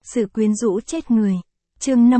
Sự quyến rũ chết người. Chương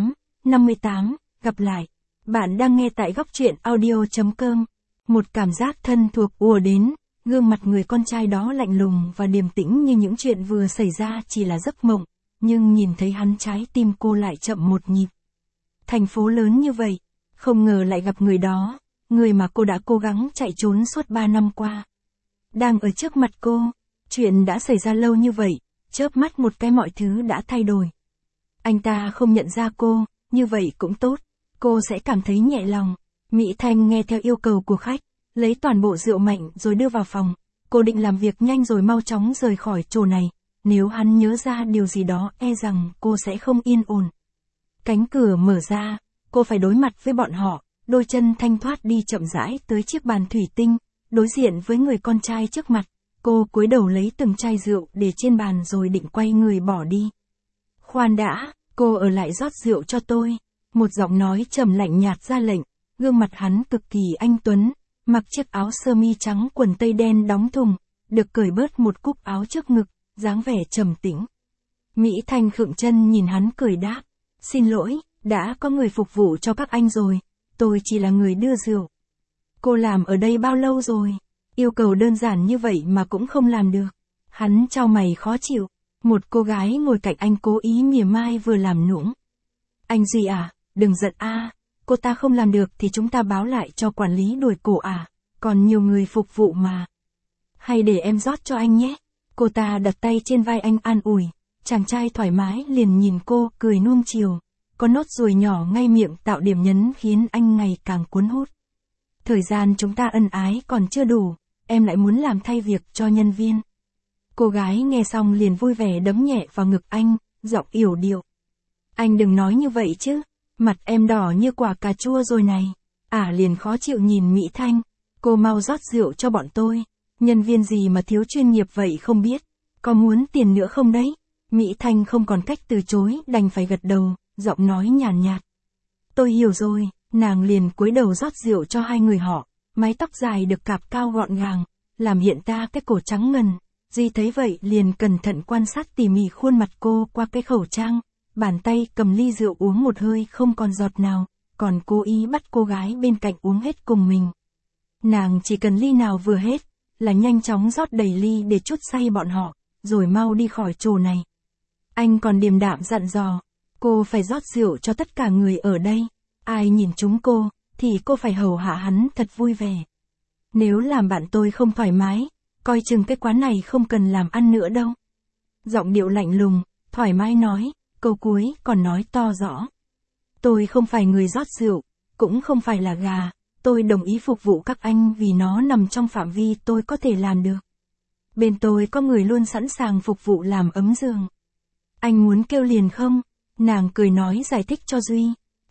58, gặp lại. Bạn đang nghe tại góc truyện audio.com. Một cảm giác thân thuộc ùa đến, gương mặt người con trai đó lạnh lùng và điềm tĩnh như những chuyện vừa xảy ra chỉ là giấc mộng, nhưng nhìn thấy hắn trái tim cô lại chậm một nhịp. Thành phố lớn như vậy, không ngờ lại gặp người đó, người mà cô đã cố gắng chạy trốn suốt 3 năm qua. Đang ở trước mặt cô, chuyện đã xảy ra lâu như vậy, chớp mắt một cái mọi thứ đã thay đổi. Anh ta không nhận ra cô, như vậy cũng tốt, cô sẽ cảm thấy nhẹ lòng. Mỹ Thanh nghe theo yêu cầu của khách, lấy toàn bộ rượu mạnh rồi đưa vào phòng. Cô định làm việc nhanh rồi mau chóng rời khỏi chỗ này, nếu hắn nhớ ra điều gì đó e rằng cô sẽ không yên ổn. Cánh cửa mở ra, cô phải đối mặt với bọn họ, đôi chân thanh thoát đi chậm rãi tới chiếc bàn thủy tinh, đối diện với người con trai trước mặt. Cô cúi đầu lấy từng chai rượu để trên bàn rồi định quay người bỏ đi. Khoan đã, cô ở lại rót rượu cho tôi. Một giọng nói trầm lạnh nhạt ra lệnh, gương mặt hắn cực kỳ anh tuấn, mặc chiếc áo sơ mi trắng quần tây đen đóng thùng, được cởi bớt một cúc áo trước ngực, dáng vẻ trầm tĩnh. Mỹ Thanh khựng chân nhìn hắn cười đáp, xin lỗi, đã có người phục vụ cho các anh rồi, tôi chỉ là người đưa rượu. Cô làm ở đây bao lâu rồi? Yêu cầu đơn giản như vậy mà cũng không làm được. Hắn chau mày khó chịu. Một cô gái ngồi cạnh anh cố ý mỉa mai vừa làm nũng. Anh gì à, đừng giận a, cô ta không làm được thì chúng ta báo lại cho quản lý đuổi cổ à, còn nhiều người phục vụ mà. Hay để em rót cho anh nhé. Cô ta đặt tay trên vai anh an ủi. Chàng trai thoải mái liền nhìn cô cười nuông chiều. Có nốt ruồi nhỏ ngay miệng tạo điểm nhấn khiến anh ngày càng cuốn hút. Thời gian chúng ta ân ái còn chưa đủ, em lại muốn làm thay việc cho nhân viên. Cô gái nghe xong liền vui vẻ đấm nhẹ vào ngực anh, giọng yểu điệu. Anh đừng nói như vậy chứ, mặt em đỏ như quả cà chua rồi này. Liền khó chịu nhìn Mỹ Thanh, cô mau rót rượu cho bọn tôi. Nhân viên gì mà thiếu chuyên nghiệp vậy không biết, có muốn tiền nữa không đấy? Mỹ Thanh không còn cách từ chối, đành phải gật đầu, giọng nói nhàn nhạt. Tôi hiểu rồi. Nàng liền cúi đầu rót rượu cho hai người họ, mái tóc dài được cạp cao gọn gàng, làm hiện ra cái cổ trắng ngần. Duy thấy vậy liền cẩn thận quan sát tỉ mỉ khuôn mặt cô qua cái khẩu trang, bàn tay cầm ly rượu uống một hơi không còn giọt nào, còn cố ý bắt cô gái bên cạnh uống hết cùng mình. Nàng chỉ cần ly nào vừa hết, là nhanh chóng rót đầy ly để trút say bọn họ, rồi mau đi khỏi chỗ này. Anh còn điềm đạm dặn dò, cô phải rót rượu cho tất cả người ở đây. Ai nhìn chúng cô, thì cô phải hầu hạ hắn thật vui vẻ. Nếu làm bạn tôi không thoải mái, coi chừng cái quán này không cần làm ăn nữa đâu. Giọng điệu lạnh lùng, thoải mái nói, câu cuối còn nói to rõ. Tôi không phải người rót rượu, cũng không phải là gà, tôi đồng ý phục vụ các anh vì nó nằm trong phạm vi tôi có thể làm được. Bên tôi có người luôn sẵn sàng phục vụ làm ấm giường. Anh muốn kêu liền không? Nàng cười nói giải thích cho Duy.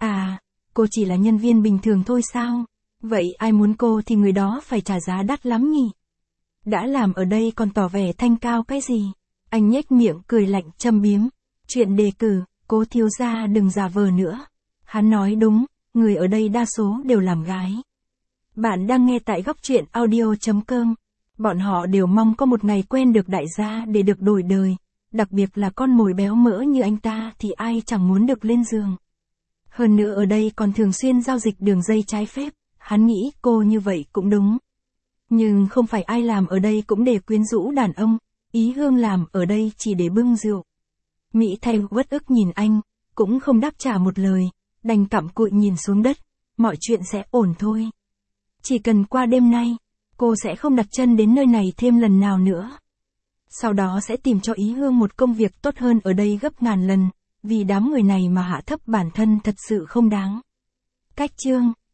Cô chỉ là nhân viên bình thường thôi sao? Vậy ai muốn cô thì người đó phải trả giá đắt lắm nhỉ? Đã làm ở đây còn tỏ vẻ thanh cao cái gì? Anh nhếch miệng cười lạnh châm biếm. Chuyện đề cử, cố thiếu gia đừng giả vờ nữa. Hắn nói đúng, người ở đây đa số đều làm gái. Bạn đang nghe tại góc truyện audio.com. Bọn họ đều mong có một ngày quen được đại gia để được đổi đời. Đặc biệt là con mồi béo mỡ như anh ta thì ai chẳng muốn được lên giường. Hơn nữa ở đây còn thường xuyên giao dịch đường dây trái phép, hắn nghĩ cô như vậy cũng đúng. Nhưng không phải ai làm ở đây cũng để quyến rũ đàn ông, Ý Hương làm ở đây chỉ để bưng rượu. Mỹ Thanh uất ức nhìn anh, cũng không đáp trả một lời, đành cặm cụi nhìn xuống đất, mọi chuyện sẽ ổn thôi. Chỉ cần qua đêm nay, cô sẽ không đặt chân đến nơi này thêm lần nào nữa. Sau đó sẽ tìm cho Ý Hương một công việc tốt hơn ở đây gấp ngàn lần. Vì đám người này mà hạ thấp bản thân thật sự không đáng. Cách chương